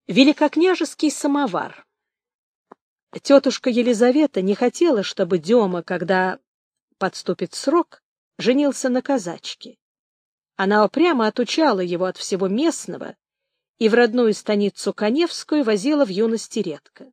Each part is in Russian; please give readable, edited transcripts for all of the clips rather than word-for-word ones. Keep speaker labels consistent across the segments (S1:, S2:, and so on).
S1: Великокняжеский самовар. Тетушка Елизавета не хотела, чтобы Дема, когда подступит срок, женился на казачке. Она упрямо отучала его от всего местного и в родную станицу Каневскую возила в юности редко.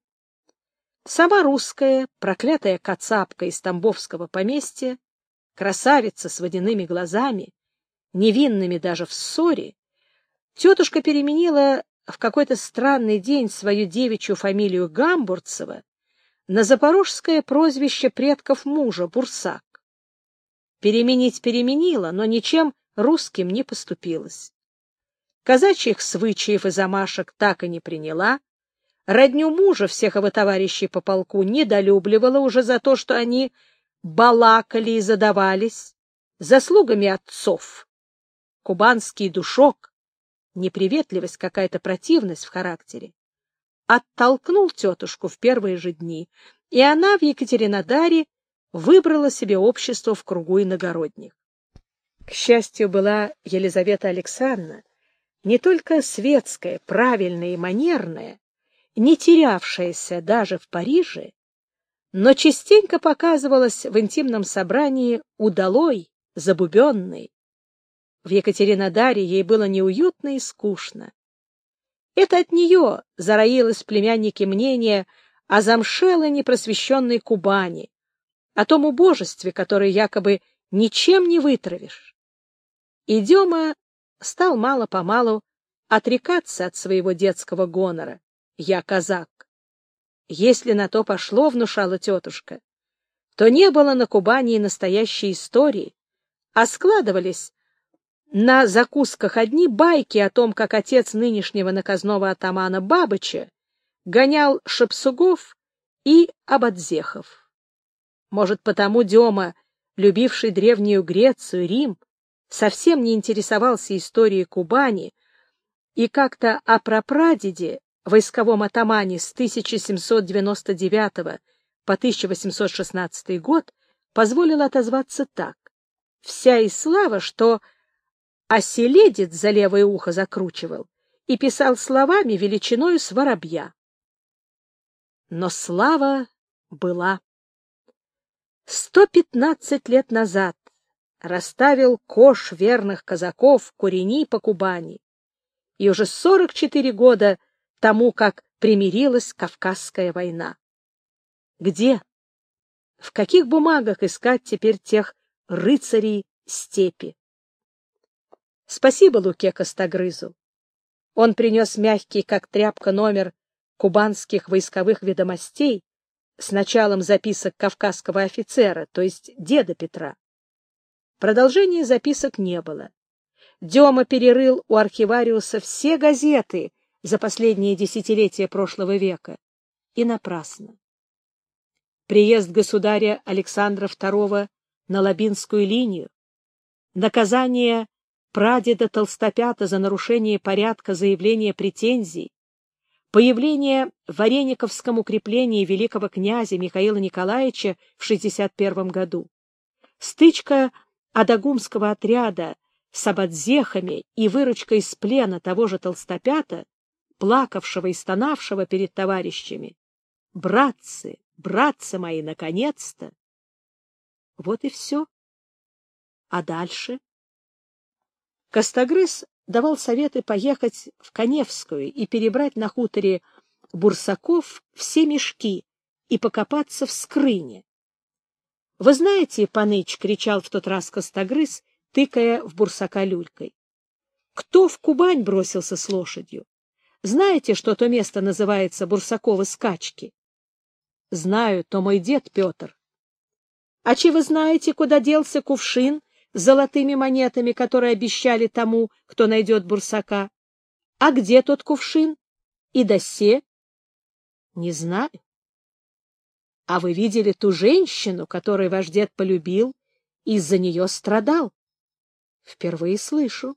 S1: Сама русская, проклятая кацапка из тамбовского поместья, красавица с водяными глазами, невинными даже в ссоре, тетушка переменила в какой-то странный день свою девичью фамилию Гамбурцева на запорожское прозвище предков мужа Бурсак. Переменить переменила, но ничем русским не поступилась. Казачьих свычаев и замашек так и не приняла, родню мужа всех его товарищей по полку недолюбливала уже за то, что они балакали и задавались, заслугами отцов. Кубанский душок, неприветливость, какая-то противность в характере, оттолкнул тетушку в первые же дни, и она в Екатеринодаре выбрала себе общество в кругу иногородних. К счастью, была Елизавета Александровна не только светская, правильная и манерная, не терявшаяся даже в Париже, но частенько показывалась в интимном собрании удалой, забубенной. В Екатеринодаре ей было неуютно и скучно. Это от нее зароилось в племяннике мнение о замшелой непросвещенной Кубани, о том убожестве, которое якобы ничем не вытравишь. И Дема стал мало-помалу отрекаться от своего детского гонора. «Я казак». Если на то пошло, внушала тетушка, то не было на Кубани и настоящей истории, а складывались на закусках одни байки о том, как отец нынешнего наказного атамана Бабыча гонял шапсугов и абадзехов. Может, потому Дема, любивший древнюю Грецию, Рим, совсем не интересовался историей Кубани и как-то о прапрадеде, войсковом атамане с 1799 по 1816 год, позволил отозваться так: «Вся и слава, что оселедец за левое ухо закручивал и писал словами величиною с воробья». Но слава была. 115 лет назад расставил кош верных казаков Курени по Кубани, и уже 44 года тому, как примирилась Кавказская война. Где, в каких бумагах искать теперь тех рыцарей степи? Спасибо Луке Костогрызу. Он принес мягкий, как тряпка, номер кубанских войсковых ведомостей с началом записок кавказского офицера, то есть деда Петра. Продолжения записок не было. Дема перерыл у архивариуса все газеты за последние десятилетия прошлого века. И напрасно. Приезд государя Александра II на Лабинскую линию, наказание прадеда Толстопята за нарушение порядка заявления претензий, появление в Варениковском укреплении великого князя Михаила Николаевича в 61 году, стычка Адагумского отряда с абадзехами и выручка из плена того же Толстопята, плакавшего и стонавшего перед товарищами. Братцы, братцы мои, наконец-то! Вот и все. А дальше? Костогрыз давал советы поехать в Каневскую и перебрать на хуторе Бурсаков все мешки и покопаться в скрыне. — Вы знаете, паныч, — кричал в тот раз Костогрыз, тыкая в Бурсака люлькой, — кто в Кубань бросился с лошадью? Знаете, что то место называется Бурсаковы скачки? — Знаю, то мой дед Петр. — А че вы знаете, куда делся кувшин с золотыми монетами, которые обещали тому, кто найдет Бурсака? А где тот кувшин? И досе? — Не знаю. — А вы видели ту женщину, которую ваш дед полюбил и из-за нее страдал? — Впервые слышу.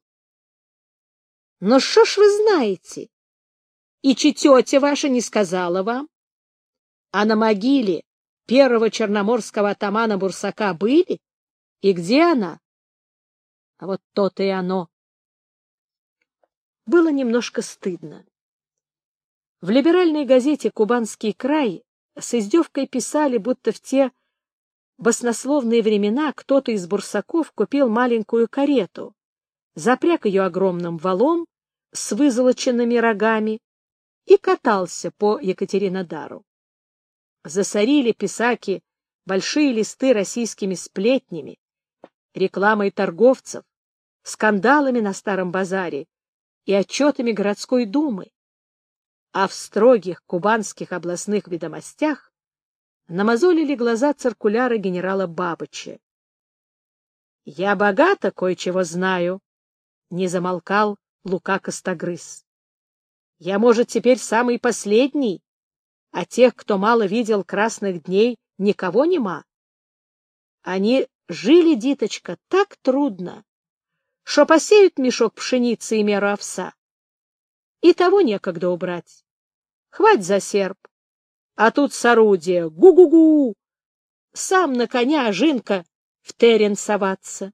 S1: — Но что ж вы знаете? И че тетя ваша не сказала вам? А на могиле первого черноморского атамана Бурсака были? И где она? А вот то-то и оно. Было немножко стыдно. В либеральной газете «Кубанский край» с издевкой писали, будто в те баснословные времена кто-то из бурсаков купил маленькую карету, запряг ее огромным валом с вызолоченными рогами и катался по Екатеринодару. Засорили писаки большие листы российскими сплетнями, рекламой торговцев, скандалами на Старом базаре и отчетами городской думы, а в строгих кубанских областных ведомостях намазолили глаза циркуляра генерала Бабыча. «Я богато кое-чего знаю», — не замолкал Лука Костогрыз. «Я, может, теперь самый последний, а тех, кто мало видел красных дней, никого нема. Они жили, диточка, так трудно, что посеют мешок пшеницы и меру овса, и того некогда убрать. Хвать за серп, а тут с орудия гу-гу-гу, сам на коня, жинка, в терен соваться».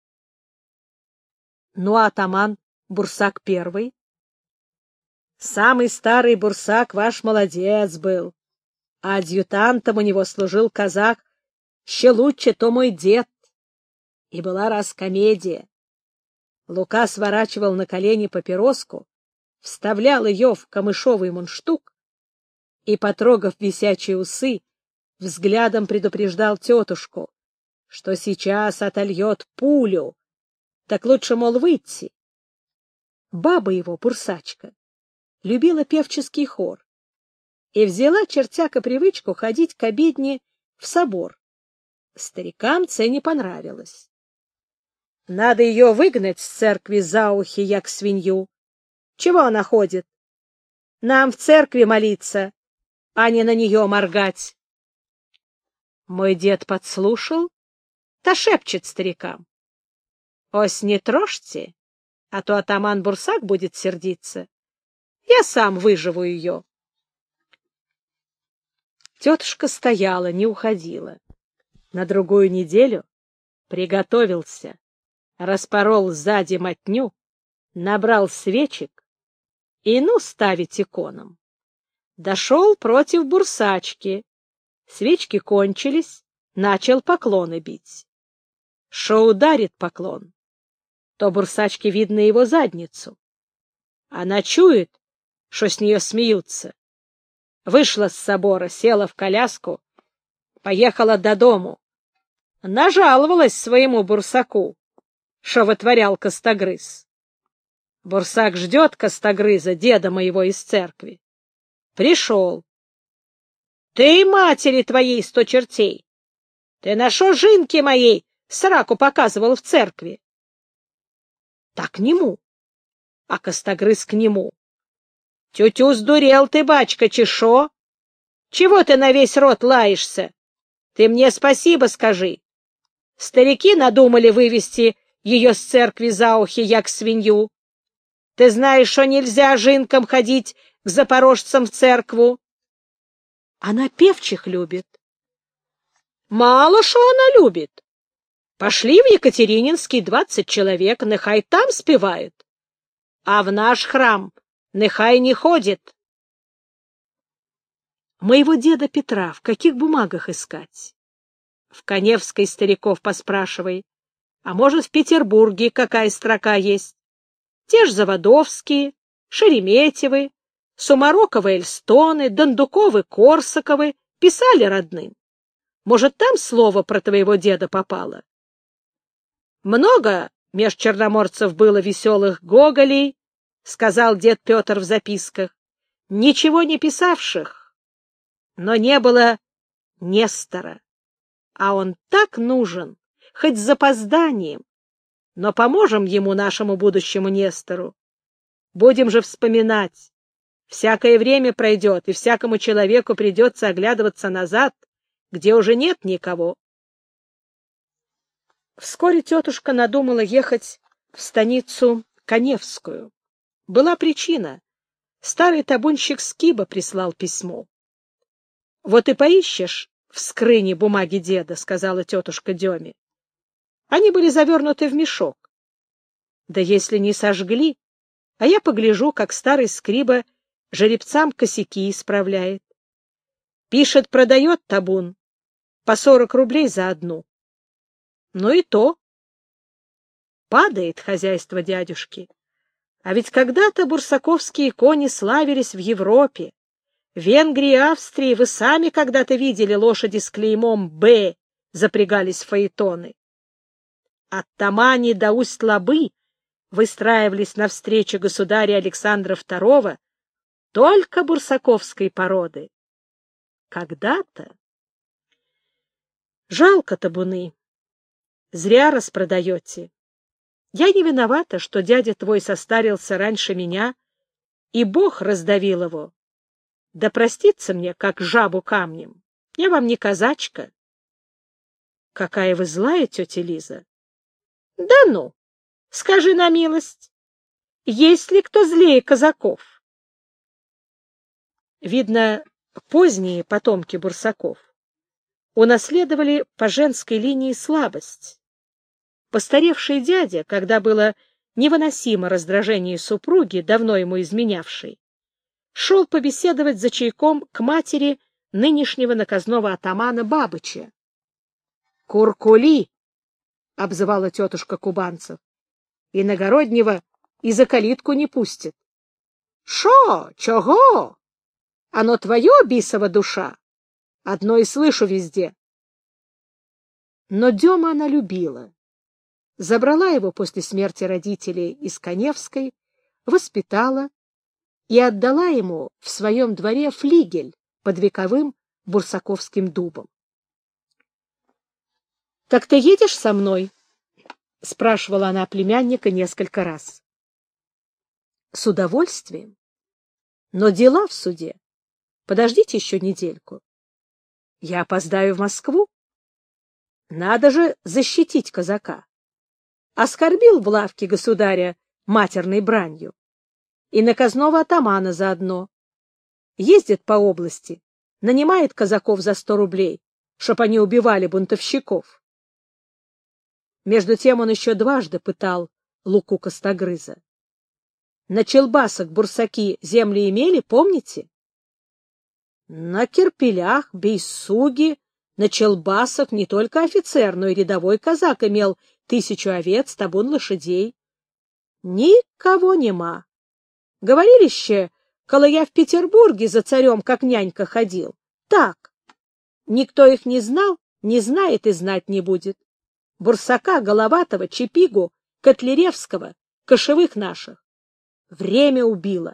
S1: Ну, а атаман Бурсак первый? Самый старый Бурсак ваш молодец был, а адъютантом у него служил казак, ще лучше то мой дед. И была раз комедия. Лука сворачивал на колени папироску, вставлял ее в камышовый мундштук и, потрогав висячие усы, взглядом предупреждал тетушку, что сейчас отольет пулю, так лучше, мол, выйти. Баба его, бурсачка, любила певческий хор и взяла чертяка привычку ходить к обедне в собор. Старикам це не понравилось. Надо ее выгнать с церкви за ухи, як свинью. Чего она ходит? Нам в церкви молиться, а не на нее моргать. Мой дед подслушал, та шепчет старикам: «Ось не трожьте, а то атаман Бурсак будет сердиться. Я сам выживу ее». Тетушка стояла, не уходила. На другую неделю приготовился, распорол сзади мотню, набрал свечек и ну ставить иконам. Дошел против бурсачки. Свечки кончились, начал поклоны бить. Шо ударит поклон, то бурсачке видно его задницу. Она чует, что с нее смеются. Вышла с собора, села в коляску, поехала до дому. Нажаловалась своему бурсаку, что вытворял Костогрыз. Бурсак ждет Костогрыза, деда моего, из церкви. Пришел. «Ты, матери твоей 100 чертей, ты на шо жинке моей сраку показывал в церкви?» Так к нему, а Костогрыз к нему. «Тютю, сдурел ты, бачка, чешо? Чего ты на весь рот лаешься? Ты мне спасибо скажи. Старики надумали вывести ее с церкви за ухи, як свинью. Ты знаешь, что нельзя жинкам ходить к запорожцам в церкву?» Она певчих любит. Мало что она любит. Пошли в Екатерининский 20 человек, нехай там спевают. А в наш храм нехай не ходит. Моего деда Петра в каких бумагах искать? В Каневской стариков поспрашивай. А может, в Петербурге какая строка есть? Те ж Заводовские, Шереметьевы, Сумароковы, Эльстоны, Дондуковы, Корсаковы писали родным. Может, там слово про твоего деда попало? Много меж черноморцев было веселых гоголей, сказал дед Петр в записках, ничего не писавших, но не было Нестора. А он так нужен, хоть с запозданием, но поможем ему, нашему будущему Нестору. Будем же вспоминать. Всякое время пройдет, и всякому человеку придется оглядываться назад, где уже нет никого. Вскоре тетушка надумала ехать в станицу Каневскую. Была причина. Старый табунщик Скиба прислал письмо. — Вот и поищешь в скрыне бумаги деда, — сказала тетушка Деме. Они были завернуты в мешок. Да если не сожгли, а я погляжу, как старый Скриба жеребцам косяки исправляет. Пишет, продает табун по 40 рублей за одну. Ну и то. Падает хозяйство дядюшки. А ведь когда-то бурсаковские кони славились в Европе. В Венгрии и Австрии вы сами когда-то видели лошади с клеймом «Б», запрягались в фаэтоны. От Тамани до Усть-Лабы выстраивались навстречу государя Александра II только бурсаковской породы. Когда-то. Жалко табуны. Зря распродаете. Я не виновата, что дядя твой состарился раньше меня, и Бог раздавил его. Да простится мне, как жабу камнем. Я вам не казачка. Какая вы злая, тетя Лиза. Да ну, скажи на милость, есть ли кто злее казаков? Видно, поздние потомки бурсаков унаследовали по женской линии слабость. Постаревший дядя, когда было невыносимо раздражение супруги, давно ему изменявшей, шел побеседовать за чайком к матери нынешнего наказного атамана Бабыча. «Куркули!» — обзывала тетушка Кубанцев. «Иногороднего и за калитку не пустит». «Шо? Чого? Оно твое, бисова душа? Одно и слышу везде». Но Дема она любила. Забрала его после смерти родителей из Каневской, воспитала и отдала ему в своем дворе флигель под вековым бурсаковским дубом. — Так ты едешь со мной? — спрашивала она племянника несколько раз. — С удовольствием. Но дела в суде. Подождите еще недельку. Я опоздаю в Москву. Надо же защитить казака. Оскорбил в лавке государя матерной бранью. И наказного атамана заодно. Ездит по области, нанимает казаков за 100 рублей, чтоб они убивали бунтовщиков. Между тем он еще дважды пытал Луку Костогрыза. На Челбасах бурсаки земли имели, помните? На Кирпелях, Бейсуге, на Челбасах не только офицер, но и рядовой казак имел 1000 овец, табун лошадей. Никого нема. Говорилище, коли я в Петербурге за царем как нянька ходил. Так. Никто их не знал, не знает и знать не будет. Бурсака, Головатого, Чепигу, Котляревского, кошевых наших. Время убило.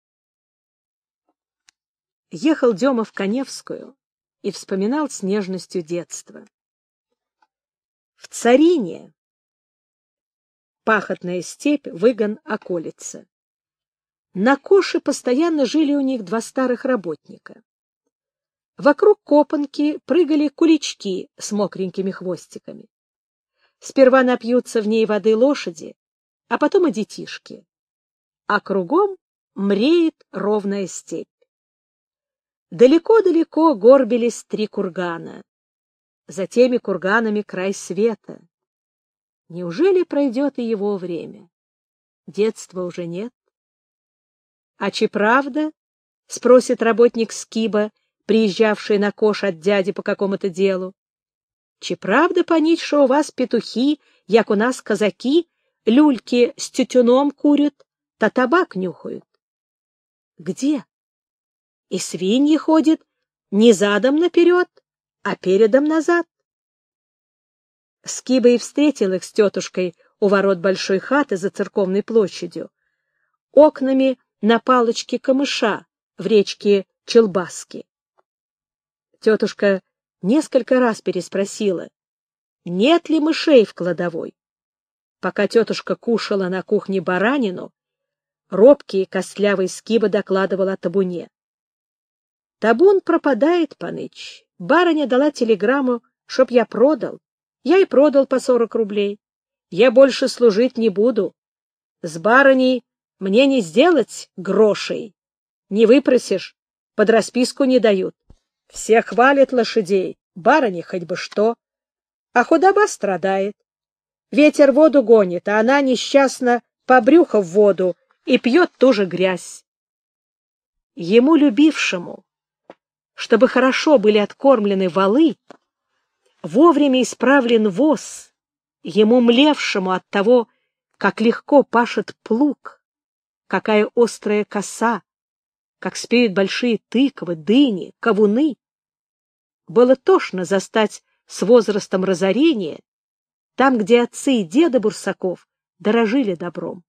S1: Ехал Дема в Каневскую и вспоминал с нежностью детство. В Царине пахотная степь, выгон, околица. На Коше постоянно жили у них 2 старых работника. Вокруг копанки прыгали кулички с мокренькими хвостиками. Сперва напьются в ней воды лошади, а потом и детишки. А кругом мреет ровная степь. Далеко-далеко горбились 3 кургана. За теми курганами край света. Неужели пройдет и его время? Детства уже нет. — А че правда? — спросит работник Скиба, приезжавший на Кош от дяди по какому-то делу. — Че правда, панить, шо у вас петухи, як у нас казаки, люльки с тютюном курят, та табак нюхают? — Где? И свиньи ходят не задом наперед, а передом назад. Скиба и встретил их с тетушкой у ворот большой хаты за церковной площадью, окнами на палочке камыша в речке Челбаски. Тетушка несколько раз переспросила, нет ли мышей в кладовой. Пока тетушка кушала на кухне баранину, робкий и костлявый Скиба докладывал о табуне. Табун пропадает, паныч. Барыня дала телеграмму, чтоб я продал. Я и продал по 40 рублей. Я больше служить не буду. С барыней мне не сделать грошей. Не выпросишь, под расписку не дают. Все хвалят лошадей, барыне хоть бы что. А худоба страдает. Ветер воду гонит, а она несчастна по брюхо в воду и пьет ту же грязь. ему любившему, чтобы хорошо были откормлены волы, вовремя исправлен воз, ему млевшему от того, как легко пашет плуг, какая острая коса, как спеют большие тыквы, дыни, кавуны. Было тошно застать с возрастом разорения там, где отцы и деды Бурсаков дорожили добром.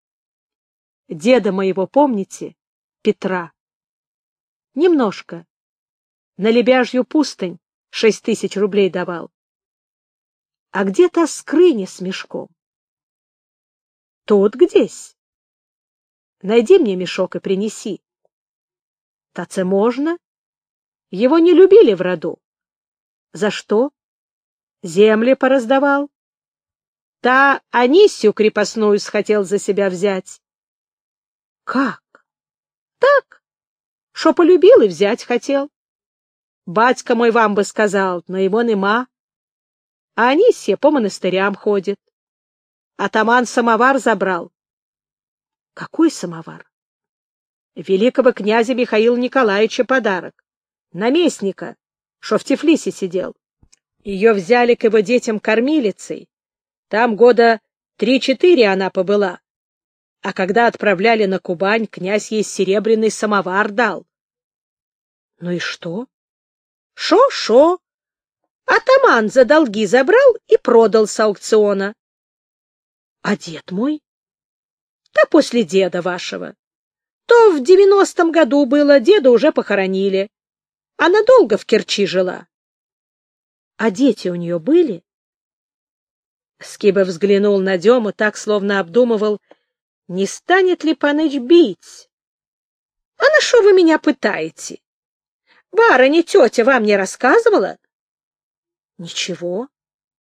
S1: Деда моего помните, Петра? Немножко. На Лебяжью пустынь 6000 рублей давал. А где та скрыня с мешком? Тут где-с. Найди мне мешок и принеси. Таце можно? Его не любили в роду. За что? Земли пораздавал. Та Анисью крепостную схотел за себя взять. Как? Так, шо полюбил и взять хотел. Батька мой вам бы сказал, но его нема. А Анисья по монастырям ходит. Атаман самовар забрал. Какой самовар? Великого князя Михаила Николаевича подарок. Наместника, шо в Тифлисе сидел. Ее взяли к его детям кормилицей. Там года 3-4 она побыла. А когда отправляли на Кубань, князь ей серебряный самовар дал. Ну и что? Шо-шо. Атаман за долги забрал и продал с аукциона. А дед мой? Да после деда вашего. То в 90-м году было, деда уже похоронили. Она долго в Керчи жила. А дети у нее были? Скиба взглянул на Дему так, словно обдумывал, не станет ли Паныч бить. — А на что вы меня пытаете? Барыня, тетя вам не рассказывала? — Ничего.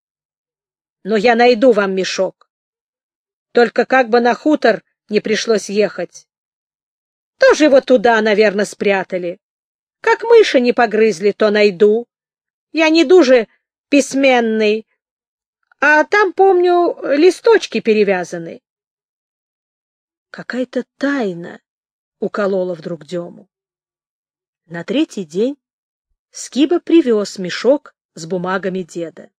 S1: — Но я найду вам мешок. Только как бы на хутор не пришлось ехать. Тоже его туда, наверное, спрятали. Как мыши не погрызли, то найду. Я не дуже письменный, а там, помню, листочки перевязаны. Какая-то тайна уколола вдруг Дему. На третий день Скиба привез мешок с бумагами деда.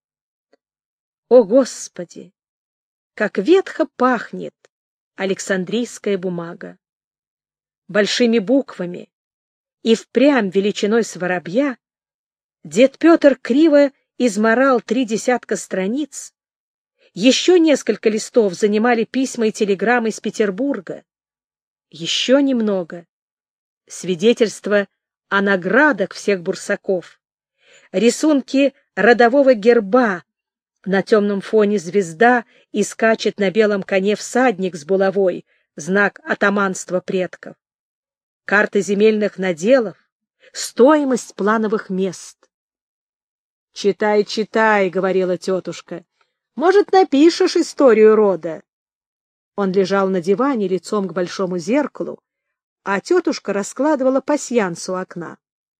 S1: О, Господи! Как ветхо пахнет Александрийская бумага! Большими буквами и впрямь величиной с воробья дед Петр криво измарал 30 страниц. Еще несколько листов занимали письма и телеграммы из Петербурга. Еще немного. Свидетельства о наградах всех бурсаков. Рисунки родового герба. На темном фоне звезда и скачет на белом коне всадник с булавой, знак атаманства предков. Карты земельных наделов, стоимость плановых мест. «Читай, читай», — говорила тетушка. «Может, напишешь историю рода?» Он лежал на диване лицом к большому зеркалу, а тетушка раскладывала пасьянс у окна.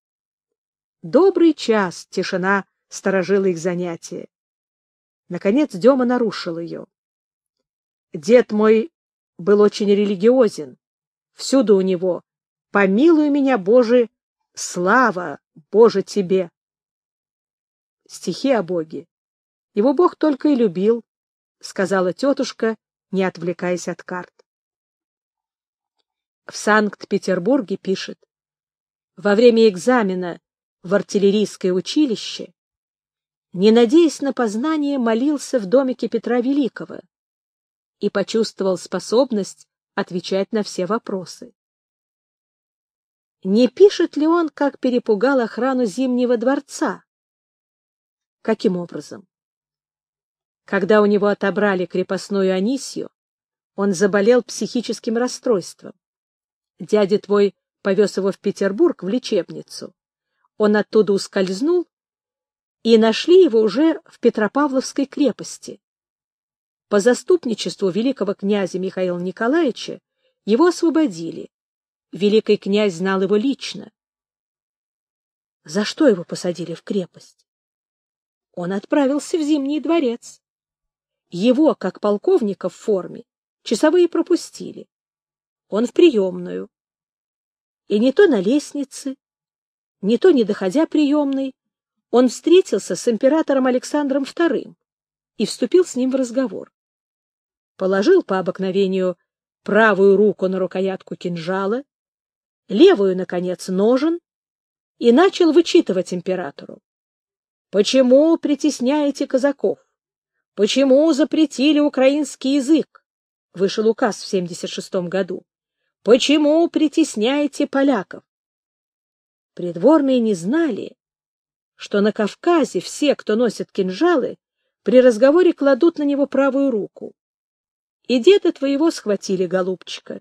S1: Добрый час тишина сторожила их занятия. Наконец Дема нарушил ее. Дед мой был очень религиозен. Всюду у него «Помилуй меня, Боже, слава, Боже тебе». Стихи о Боге. Его Бог только и любил, — сказала тетушка, не отвлекаясь от карт. В Санкт-Петербурге пишет: во время экзамена в артиллерийское училище, не надеясь на познание, молился в домике Петра Великого и почувствовал способность отвечать на все вопросы. Не пишет ли он, как перепугал охрану Зимнего дворца? Каким образом? Когда у него отобрали крепостную Анисью, он заболел психическим расстройством. Дядя твой повез его в Петербург в лечебницу. Он оттуда ускользнул, и нашли его уже в Петропавловской крепости. По заступничеству великого князя Михаила Николаевича его освободили. Великий князь знал его лично. За что его посадили в крепость? Он отправился в Зимний дворец. Его, как полковника в форме, часовые пропустили. Он в приемную. И не то на лестнице, не то, не доходя приемной, он встретился с императором Александром II и вступил с ним в разговор. Положил по обыкновению правую руку на рукоятку кинжала, левую, наконец, ножен, и начал вычитывать императору. «Почему притесняете казаков? Почему запретили украинский язык?» Вышел указ в 1976 году. «Почему притесняете поляков?» Придворные не знали, что на Кавказе все, кто носит кинжалы, при разговоре кладут на него правую руку. И деда твоего схватили, голубчика.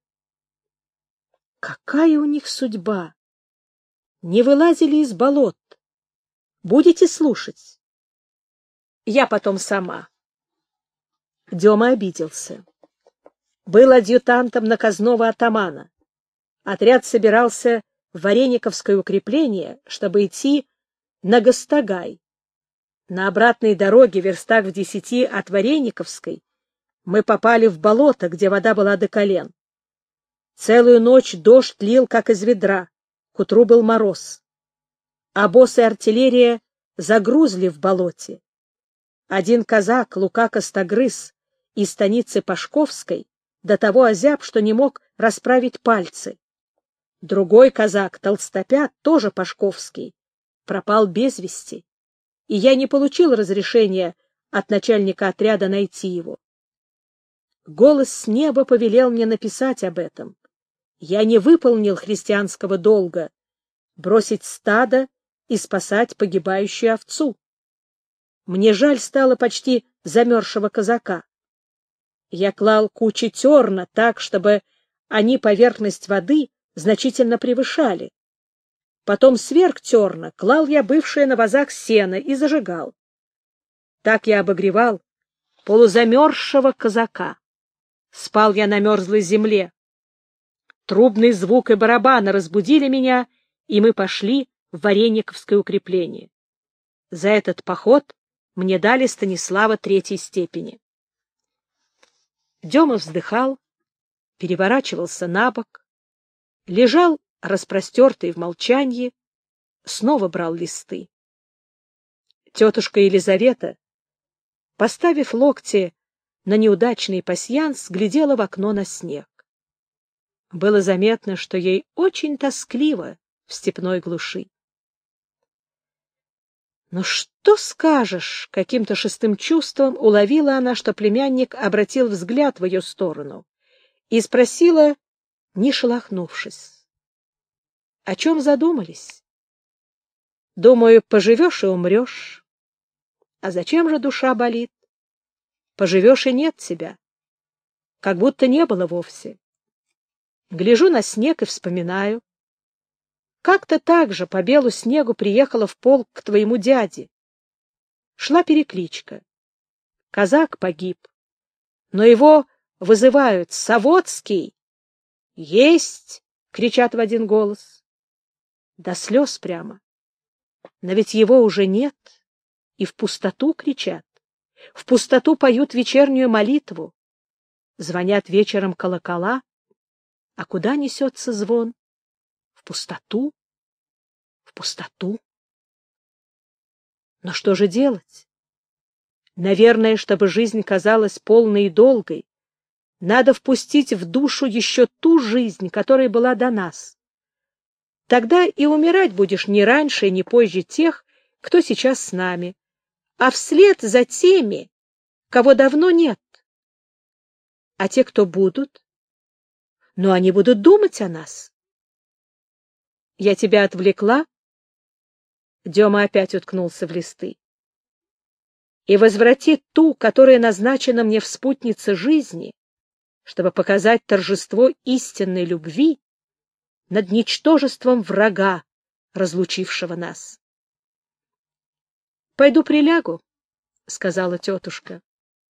S1: Какая у них судьба! Не вылазили из болот. Будете слушать? Я потом сама. Дема обиделся. Был адъютантом наказного атамана. Отряд собирался в Варениковское укрепление, чтобы идти на Гастогай. На обратной дороге, верстах в 10 от Варениковской, мы попали в болото, где вода была до колен. Целую ночь дождь лил, как из ведра. К утру был мороз. Обоз и артиллерия загрузли в болоте. Один казак, Лука Костогрыз, из станицы Пашковской, до того озяб, что не мог расправить пальцы. Другой казак, Толстопят, тоже Пашковский, пропал без вести, и я не получил разрешения от начальника отряда найти его. Голос с неба повелел мне написать об этом. Я не выполнил христианского долга — бросить стадо и спасать погибающую овцу. Мне жаль стало почти замерзшего казака. Я клал кучи терна так, чтобы они поверхность воды значительно превышали. Потом сверх терна клал я бывшее на вазах сено и зажигал. Так я обогревал полузамерзшего казака. Спал я на мерзлой земле. Трубный звук и барабаны разбудили меня, и мы пошли в Варениковское укрепление. За этот поход мне дали Станислава 3-й степени. Дема вздыхал, переворачивался на бок, лежал распростертый в молчании, снова брал листы. Тетушка Елизавета, поставив локти на неудачный пасьянс, глядела в окно на снег. Было заметно, что ей очень тоскливо в степной глуши. «Ну что скажешь?» — каким-то шестым чувством уловила она, что племянник обратил взгляд в ее сторону, и спросила, не шелохнувшись: «О чем задумались?» «Думаю, поживешь и умрешь. А зачем же душа болит? Поживешь и нет тебя, как будто не было вовсе. Гляжу на снег и вспоминаю. Как-то так же по белу снегу приехала в полк к твоему дяде. Шла перекличка. Казак погиб, но его вызывают: «Савоцкий!» «Есть!» — кричат в один голос. До слез прямо. Но ведь его уже нет, и в пустоту кричат. В пустоту поют вечернюю молитву. Звонят вечером колокола. А куда несется звон? В пустоту? В пустоту? Но что же делать? Наверное, чтобы жизнь казалась полной и долгой, надо впустить в душу еще ту жизнь, которая была до нас. Тогда и умирать будешь не раньше и не позже тех, кто сейчас с нами, а вслед за теми, кого давно нет. А те, кто будут, но они будут думать о нас. Я тебя отвлекла? Дема опять уткнулся в листы. И возврати ту, которая назначена мне в спутнице жизни, чтобы показать торжество истинной любви над ничтожеством врага, разлучившего нас. — Пойду прилягу, — сказала тетушка.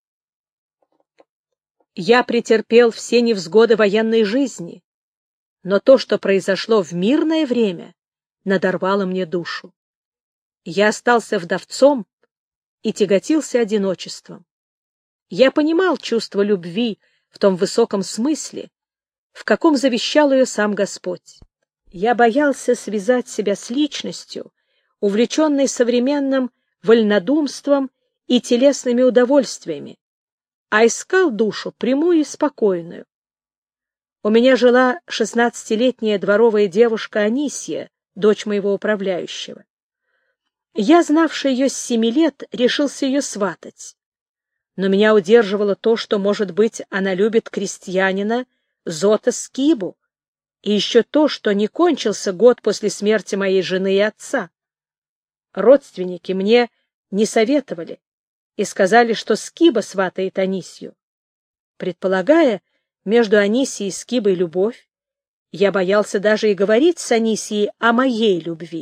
S1: Я претерпел все невзгоды военной жизни, но то, что произошло в мирное время, надорвало мне душу. Я остался вдовцом и тяготился одиночеством. Я понимал чувство любви в том высоком смысле, в каком завещал ее сам Господь. Я боялся связать себя с личностью, увлеченной современным вольнодумством и телесными удовольствиями, а искал душу прямую и спокойную. У меня жила 16-летняя дворовая девушка Анисья, дочь моего управляющего. Я, знавший ее с 7 лет, решился ее сватать. Но меня удерживало то, что, может быть, она любит крестьянина Зота Скибу, и еще то, что не кончился год после смерти моей жены и отца. Родственники мне не советовали и сказали, что Скиба сватает Анисью. Предполагая между Анисией и Скибой любовь, я боялся даже и говорить с Анисией о моей любви.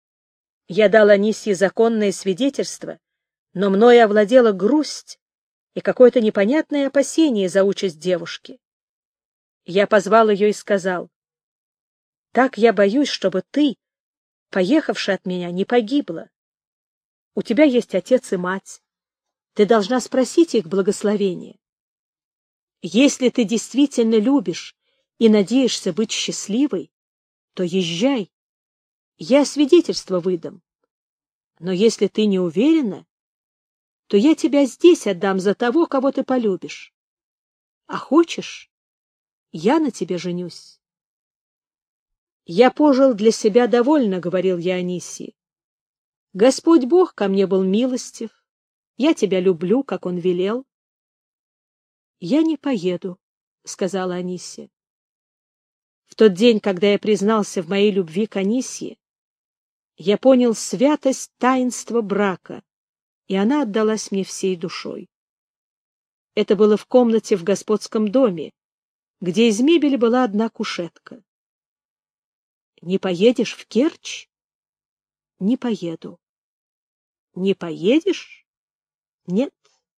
S1: Я дал Анисье законное свидетельство, но мною овладела грусть и какое-то непонятное опасение за участь девушки. Я позвал ее и сказал: «Так я боюсь, чтобы ты, поехавши от меня, не погибла. У тебя есть отец и мать. Ты должна спросить их благословения. Если ты действительно любишь и надеешься быть счастливой, то езжай. Я свидетельство выдам. Но если ты не уверена, то я тебя здесь отдам за того, кого ты полюбишь. А хочешь, я на тебе женюсь». «Я пожил для себя довольно», — говорил я Анисии. «Господь Бог ко мне был милостив. Я тебя люблю, как Он велел». «Я не поеду», — сказала Анисия. В тот день, когда я признался в моей любви к Анисье, я понял святость таинства брака, и она отдалась мне всей душой. Это было в комнате в господском доме, где из мебели была одна кушетка. «Не поедешь в Керчь?» «Не поеду». «Не поедешь?» «Нет».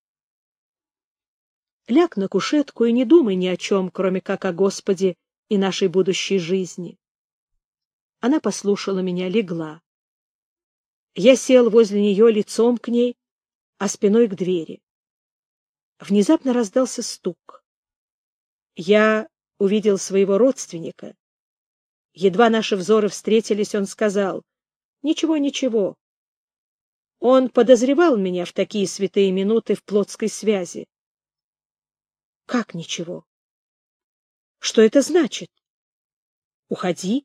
S1: «Ляг на кушетку и не думай ни о чем, кроме как о Господе и нашей будущей жизни». Она послушала меня, легла. Я сел возле нее лицом к ней, а спиной к двери. Внезапно раздался стук. Я увидел своего родственника. Едва наши взоры встретились, он сказал: «Ничего, ничего». Он подозревал меня в такие святые минуты в плотской связи. «Как ничего? Что это значит? Уходи».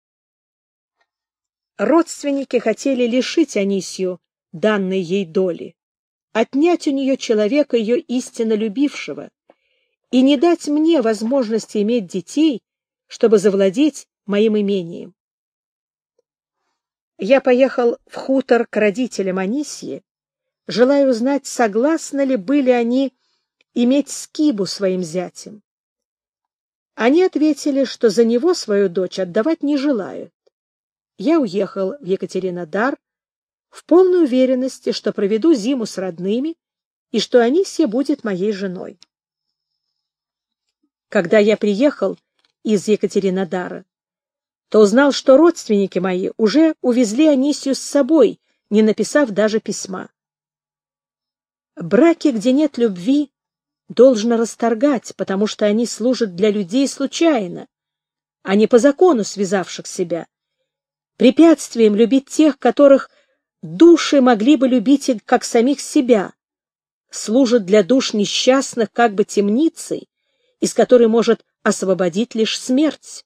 S1: Родственники хотели лишить Анисью данной ей доли, отнять у нее человека, ее истинно любившего, и не дать мне возможности иметь детей, чтобы завладеть моим имением. Я поехал в хутор к родителям Анисьи, желая узнать, согласны ли были они иметь Скибу своим зятем. Они ответили, что за него свою дочь отдавать не желают. Я уехал в Екатеринодар в полной уверенности, что проведу зиму с родными и что Анисья будет моей женой. Когда я приехал из Екатеринодара, то узнал, что родственники мои уже увезли Анисью с собой, не написав даже письма. Браки, где нет любви, должно расторгать, потому что они служат для людей случайно, а не по закону связавших себя, препятствием любить тех, которых души могли бы любить как самих себя, служат для душ несчастных как бы темницей, из которой может освободить лишь смерть.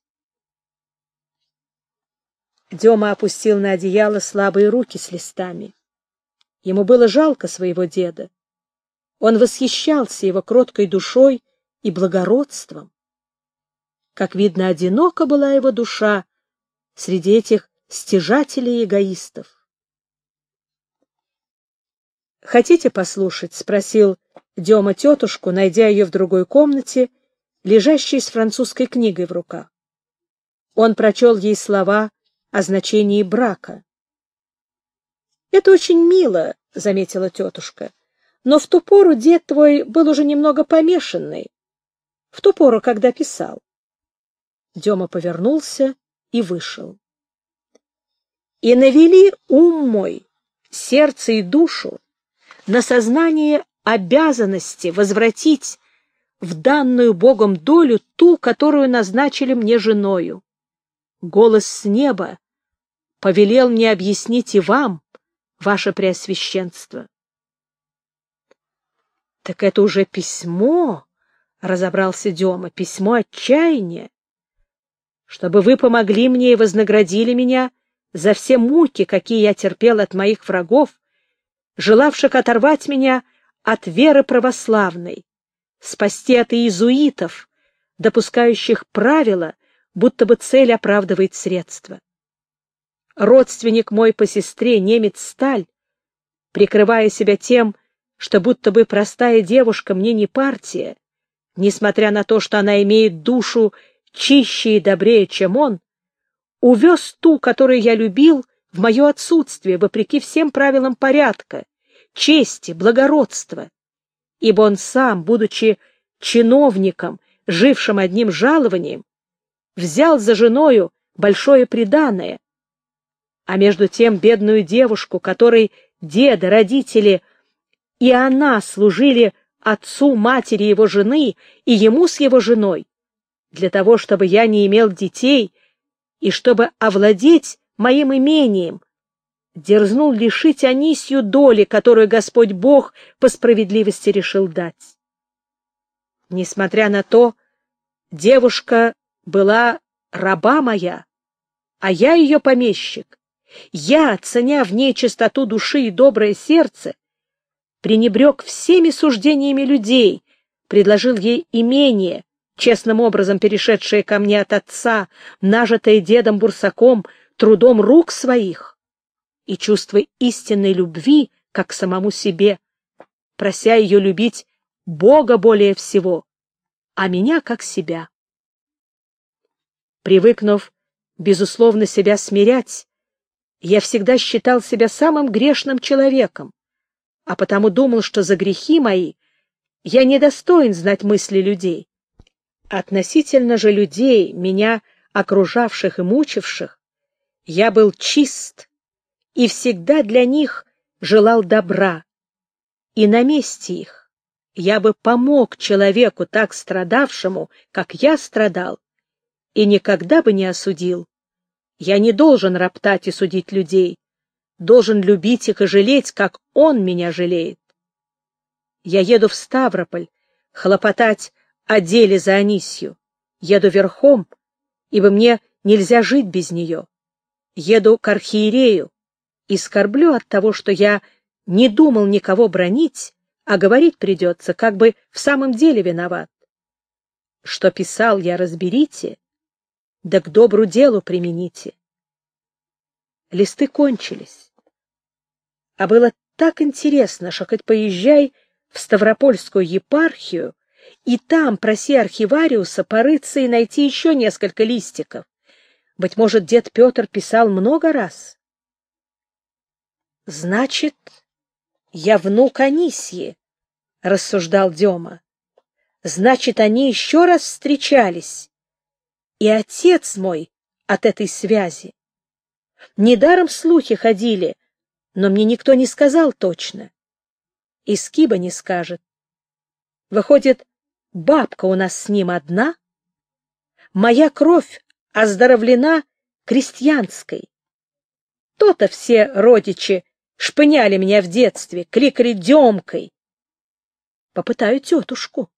S1: Дема опустил на одеяло слабые руки с листами. Ему было жалко своего деда. Он восхищался его кроткой душой и благородством. Как видно, одинока была его душа среди этих стяжателей и эгоистов. «Хотите послушать?» — спросил Дема тетушку, найдя ее в другой комнате, лежащей с французской книгой в руках. Он прочел ей слова о значении брака. «Это очень мило», — заметила тетушка, «но в ту пору дед твой был уже немного помешанный, в ту пору, когда писал». Дема повернулся и вышел. «И навели ум мой, сердце и душу на сознание обязанности возвратить в данную Богом долю ту, которую назначили мне женою. голос с неба повелел мне объяснить и вам, ваше преосвященство. — Так это уже письмо, — разобрался Дема, — письмо отчаяния, чтобы вы помогли мне и вознаградили меня за все муки, какие я терпел от моих врагов, желавших оторвать меня от веры православной, спасти от иезуитов, допускающих правила, будто бы цель оправдывает средства. Родственник мой по сестре, немец Сталь, прикрывая себя тем, что будто бы простая девушка мне не партия, несмотря на то, что она имеет душу чище и добрее, чем он, увез ту, которую я любил, в мое отсутствие, вопреки всем правилам порядка, чести, благородства, ибо он сам, будучи чиновником, жившим одним жалованием, взял за женою большое приданое, а между тем бедную девушку, которой деда, родители и она служили отцу, матери его жены и ему с его женой, для того, чтобы я не имел детей и чтобы овладеть моим имением, дерзнул лишить Анисью доли, которую Господь Бог по справедливости решил дать. Несмотря на то, девушка была раба моя, а я ее помещик. Я, ценя в ней чистоту души и доброе сердце, пренебрег всеми суждениями людей, предложил ей имение, честным образом перешедшее ко мне от отца, нажитое дедом Бурсаком трудом рук своих, и чувство истинной любви, как к самому себе, прося ее любить Бога более всего, а меня как себя. Привыкнув, безусловно, себя смирять, я всегда считал себя самым грешным человеком, а потому думал, что за грехи мои я недостоин знать мысли людей. Относительно же людей, меня окружавших и мучивших, я был чист и всегда для них желал добра, и на месте их я бы помог человеку, так страдавшему, как я страдал, и никогда бы не осудил. Я не должен роптать и судить людей, должен любить их и жалеть, как он меня жалеет. Я еду в Ставрополь хлопотать о деле за Анисью. Еду верхом, ибо мне нельзя жить без нее. Еду к архиерею и скорблю от того, что я не думал никого бранить, а говорить придется, как бы в самом деле виноват. Что писал я, разберите, да к добру делу примените. Листы кончились. А было так интересно, что хоть поезжай в Ставропольскую епархию, и там проси архивариуса порыться и найти еще несколько листиков. Быть может, дед Петр писал много раз. «Значит, я внук Анисьи», — рассуждал Дема. «Значит, они еще раз встречались, и отец мой от этой связи. Недаром слухи ходили, но мне никто не сказал точно. И Скиба не скажет. Выходит, бабка у нас с ним одна? Моя кровь оздоровлена крестьянской. То-то все родичи шпыняли меня в детстве, кликали Демкой. Попытаю тетушку».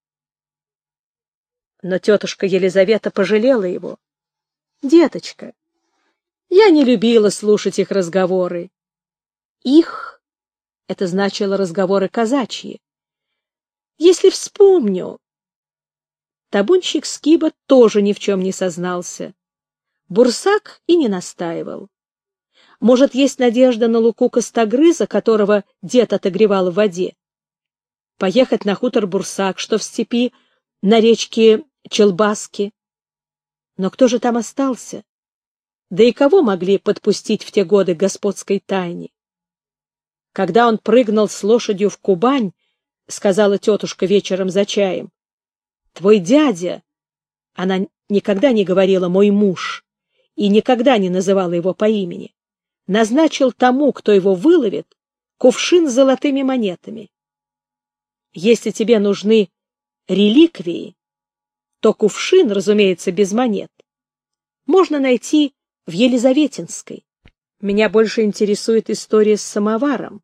S1: Но тетушка Елизавета пожалела его. «Деточка, я не любила слушать их разговоры. Их — это значило разговоры казачьи. Если вспомню...» Табунщик Скиба тоже ни в чем не сознался. Бурсак и не настаивал. Может, есть надежда на Луку Костогрыза, которого дед отогревал в воде? Поехать на хутор Бурсак, что в степи, на речке Челбаски. Но кто же там остался? Да и кого могли подпустить в те годы к господской тайне? Когда он прыгнул с лошадью в Кубань, сказала тетушка вечером за чаем, твой дядя, она никогда не говорила «мой муж» и никогда не называла его по имени, назначил тому, кто его выловит, кувшин с золотыми монетами. Если тебе нужны реликвии, то кувшин, разумеется, без монет, можно найти в Елизаветинской. Меня больше интересует история с самоваром.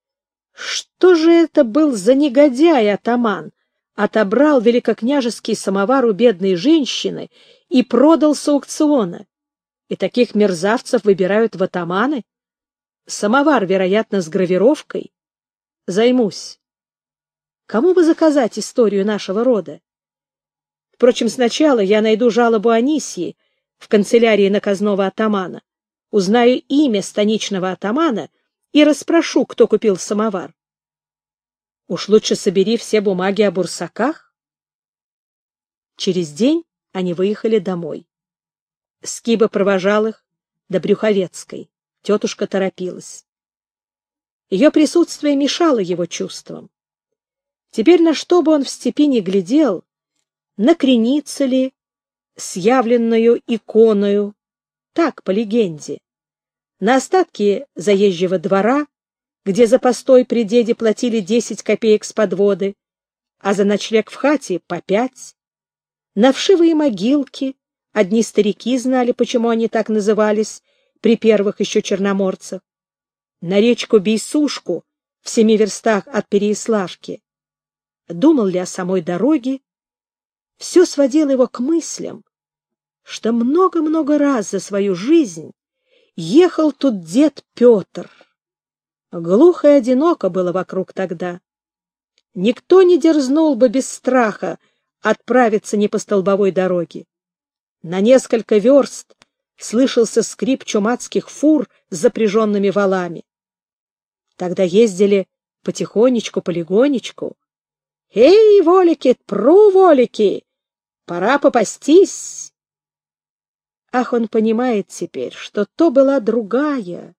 S1: Что же это был за негодяй-атаман? Отобрал великокняжеский самовар у бедной женщины и продал с аукциона. И таких мерзавцев выбирают в атаманы? Самовар, вероятно, с гравировкой. Займусь. Кому бы заказать историю нашего рода? Впрочем, сначала я найду жалобу Анисьи в канцелярии наказного атамана, узнаю имя станичного атамана и расспрошу, кто купил самовар. Уж лучше собери все бумаги о бурсаках. Через день они выехали домой. Скиба провожал их до Брюховецкой. Тетушка торопилась. Ее присутствие мешало его чувствам. Теперь на что бы он в степи не глядел, на креницу ли, с явленную иконою, так, по легенде, на остатки заезжего двора, где за постой при деде платили 10 копеек с подводы, а за ночлег в хате по 5, на вшивые могилки, одни старики знали, почему они так назывались при первых еще черноморцах, на речку Бейсушку в 7 верстах от Переяславки. Думал ли о самой дороге? Все сводило его к мыслям, что много-много раз за свою жизнь ехал тут дед Петр. Глухо и одиноко было вокруг тогда. Никто не дерзнул бы без страха отправиться не по столбовой дороге. На несколько верст слышался скрип чумацких фур с запряженными валами. Тогда ездили потихонечку, полегонечку. «Эй, волики, пру, волики! Пора попастись!» Ах, он понимает теперь, что то была другая,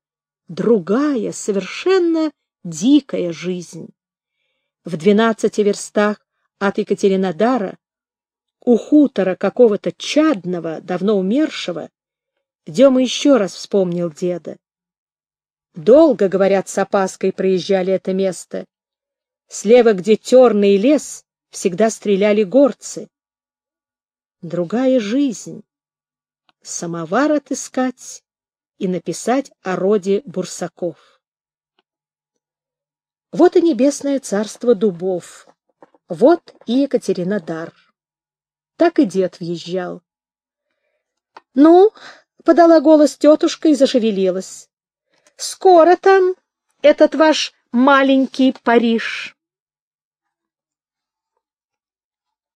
S1: совершенно дикая жизнь. В 12 верстах от Екатеринодара, у хутора какого-то чадного, давно умершего, Дема еще раз вспомнил деда. Долго, говорят, с опаской проезжали это место. Слева, где терный лес, всегда стреляли горцы. Другая жизнь. Самовар отыскать и написать о роде Бурсаков. Вот и небесное царство дубов, вот и Екатеринодар. Так и дед въезжал. — Ну, — подала голос тетушка и зашевелилась, — скоро там этот ваш маленький Париж.